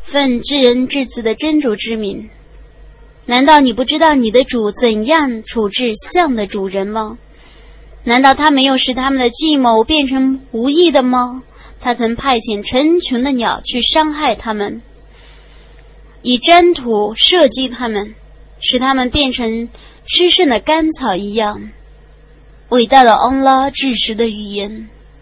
奉至仁至慈的真主之名，难道你不知道你的主怎样处置象的主人吗？难道他没有使他们的计谋变成无益的吗？他曾派遣成群的鸟去伤害他们，以粘土射击他们，使他们变成吃剩的干草一样。伟大的安拉至实的语言。